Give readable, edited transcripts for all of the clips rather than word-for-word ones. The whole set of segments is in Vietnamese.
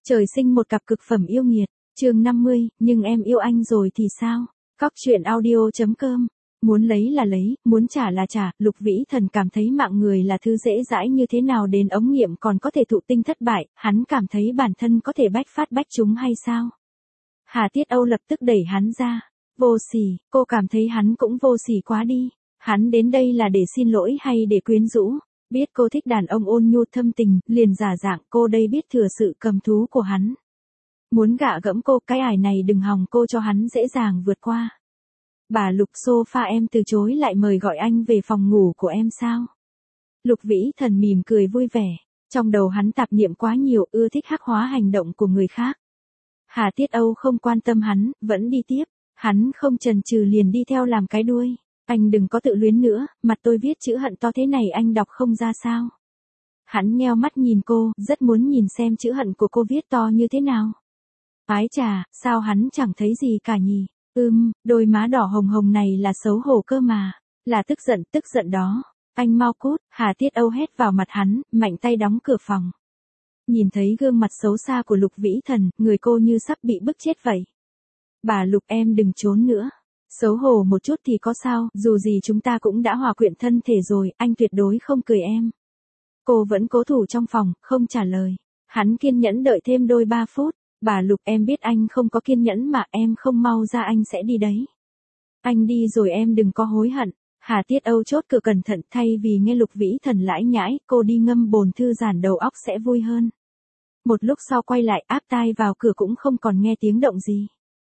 Trời sinh một cặp cực phẩm yêu nghiệt, chương 50, nhưng em yêu anh rồi thì sao? Cóc truyện audio.com. Muốn lấy là lấy, muốn trả là trả, Lục Vĩ Thần cảm thấy mạng người là thứ dễ dãi như thế nào đến ống nghiệm còn có thể thụ tinh thất bại, hắn cảm thấy bản thân có thể bách phát bách trúng hay sao? Hà Tiết Âu lập tức đẩy hắn ra. Vô sỉ, cô cảm thấy hắn cũng vô sỉ quá đi. Hắn đến đây là để xin lỗi hay để quyến rũ? Biết cô thích đàn ông ôn nhu thâm tình, liền giả dạng cô đây biết thừa sự cầm thú của hắn. Muốn gạ gẫm cô, cái ải này đừng hòng cô cho hắn dễ dàng vượt qua. Bà Lục sofa em từ chối lại mời gọi anh về phòng ngủ của em sao? Lục Vĩ Thần mỉm cười vui vẻ, trong đầu hắn tạp niệm quá nhiều, ưa thích hắc hóa hành động của người khác. Hà Tiết Âu không quan tâm hắn, vẫn đi tiếp, hắn không chần chừ liền đi theo làm cái đuôi. Anh đừng có tự luyến nữa, mặt tôi viết chữ hận to thế này anh đọc không ra sao? Hắn nheo mắt nhìn cô, rất muốn nhìn xem chữ hận của cô viết to như thế nào. Ái chà, sao hắn chẳng thấy gì cả nhỉ? Đôi má đỏ hồng hồng này là xấu hổ cơ mà. Là tức giận đó. Anh mau cút, Hà Tiết Âu hét vào mặt hắn, mạnh tay đóng cửa phòng. Nhìn thấy gương mặt xấu xa của Lục Vĩ Thần, người cô như sắp bị bức chết vậy. Bà Lục em đừng trốn nữa. Xấu hổ một chút thì có sao, dù gì chúng ta cũng đã hòa quyện thân thể rồi, anh tuyệt đối không cười em. Cô vẫn cố thủ trong phòng, không trả lời. Hắn kiên nhẫn đợi thêm đôi 3 phút. Bà Lục em biết anh không có kiên nhẫn mà em không mau ra anh sẽ đi đấy. Anh đi rồi em đừng có hối hận. Hà Tiết Âu chốt cửa cẩn thận, thay vì nghe Lục Vĩ Thần lãi nhãi, cô đi ngâm bồn thư giãn đầu óc sẽ vui hơn. Một lúc sau quay lại áp tai vào cửa cũng không còn nghe tiếng động gì.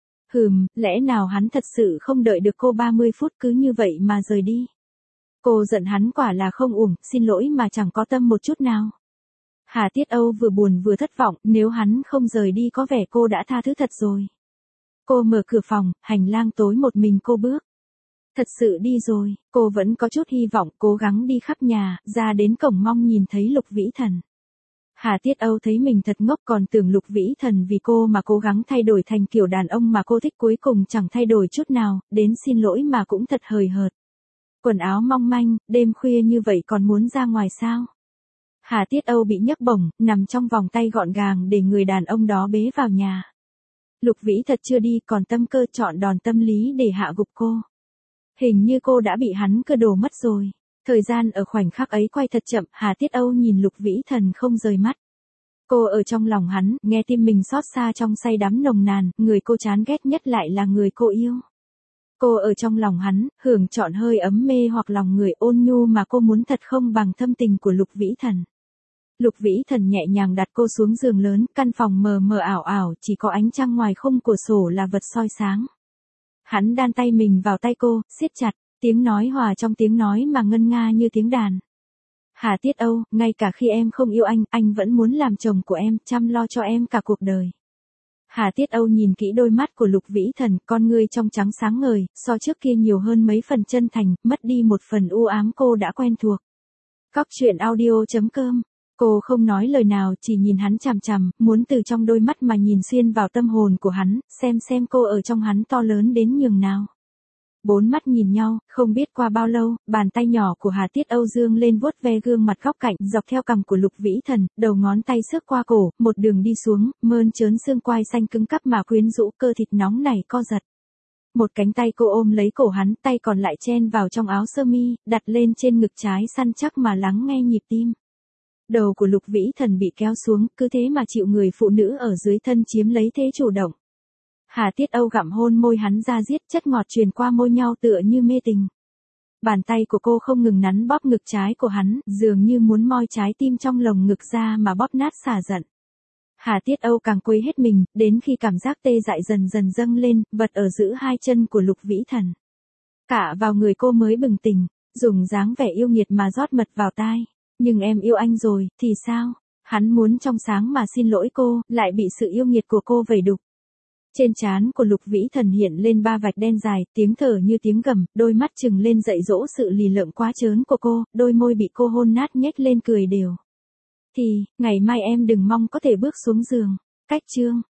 Lẽ nào hắn thật sự không đợi được cô 30 phút cứ như vậy mà rời đi. Cô giận hắn quả là không uổng, xin lỗi mà chẳng có tâm một chút nào. Hà Tiết Âu vừa buồn vừa thất vọng, nếu hắn không rời đi có vẻ cô đã tha thứ thật rồi. Cô mở cửa phòng, hành lang tối một mình cô bước. Thật sự đi rồi, cô vẫn có chút hy vọng, cố gắng đi khắp nhà, ra đến cổng mong nhìn thấy Lục Vĩ Thần. Hà Tiết Âu thấy mình thật ngốc, còn tưởng Lục Vĩ Thần vì cô mà cố gắng thay đổi thành kiểu đàn ông mà cô thích, cuối cùng chẳng thay đổi chút nào, đến xin lỗi mà cũng thật hời hợt. Quần áo mong manh, đêm khuya như vậy còn muốn ra ngoài sao? Hà Tiết Âu bị nhấc bổng, nằm trong vòng tay gọn gàng để người đàn ông đó bế vào nhà. Lục Vĩ thật chưa đi, còn tâm cơ chọn đòn tâm lý để hạ gục cô. Hình như cô đã bị hắn cơ đồ mất rồi. Thời gian ở khoảnh khắc ấy quay thật chậm, Hà Tiết Âu nhìn Lục Vĩ Thần không rời mắt. Cô ở trong lòng hắn, nghe tim mình xót xa trong say đắm nồng nàn, người cô chán ghét nhất lại là người cô yêu. Cô ở trong lòng hắn, hưởng trọn hơi ấm mê hoặc lòng người ôn nhu mà cô muốn thật không bằng thâm tình của Lục Vĩ Thần. Lục Vĩ Thần nhẹ nhàng đặt cô xuống giường lớn, căn phòng mờ mờ ảo ảo, chỉ có ánh trăng ngoài khung cửa sổ là vật soi sáng. Hắn đan tay mình vào tay cô, siết chặt, tiếng nói hòa trong tiếng nói mà ngân nga như tiếng đàn. Hà Tiết Âu, ngay cả khi em không yêu anh vẫn muốn làm chồng của em, chăm lo cho em cả cuộc đời. Hà Tiết Âu nhìn kỹ đôi mắt của Lục Vĩ Thần, con ngươi trong trắng sáng ngời, so trước kia nhiều hơn mấy phần chân thành, mất đi một phần u ám cô đã quen thuộc. Cóc truyện audio.com. Cô không nói lời nào, chỉ nhìn hắn chằm chằm, muốn từ trong đôi mắt mà nhìn xuyên vào tâm hồn của hắn, xem cô ở trong hắn to lớn đến nhường nào. 4 mắt nhìn nhau, không biết qua bao lâu, bàn tay nhỏ của Hà Tiết Âu dương lên vuốt ve gương mặt góc cạnh, dọc theo cằm của Lục Vĩ Thần, đầu ngón tay xước qua cổ, một đường đi xuống, mơn trớn xương quai xanh cứng cắp mà quyến rũ, cơ thịt nóng nảy co giật. Một cánh tay cô ôm lấy cổ hắn, tay còn lại chen vào trong áo sơ mi, đặt lên trên ngực trái săn chắc mà lắng nghe nhịp tim. Đầu của Lục Vĩ Thần bị kéo xuống, cứ thế mà chịu người phụ nữ ở dưới thân chiếm lấy thế chủ động. Hà Tiết Âu gặm hôn môi hắn ra diết, chất ngọt truyền qua môi nhau tựa như mê tình. Bàn tay của cô không ngừng nắn bóp ngực trái của hắn, dường như muốn moi trái tim trong lồng ngực ra mà bóp nát xả giận. Hà Tiết Âu càng quấy hết mình, đến khi cảm giác tê dại dần dần dâng lên, vật ở giữa hai chân của Lục Vĩ Thần. Cả vào người cô mới bừng tỉnh, dùng dáng vẻ yêu nghiệt mà rót mật vào tai. Nhưng em yêu anh rồi, thì sao? Hắn muốn trong sáng mà xin lỗi cô, lại bị sự yêu nghiệt của cô vẩy đục. Trên trán của Lục Vĩ Thần hiện lên 3 vạch đen dài, tiếng thở như tiếng gầm, đôi mắt trừng lên dạy dỗ sự lì lợm quá trớn của cô, đôi môi bị cô hôn nát nhếch lên cười đều. Thì, ngày mai em đừng mong có thể bước xuống giường. Cách chương.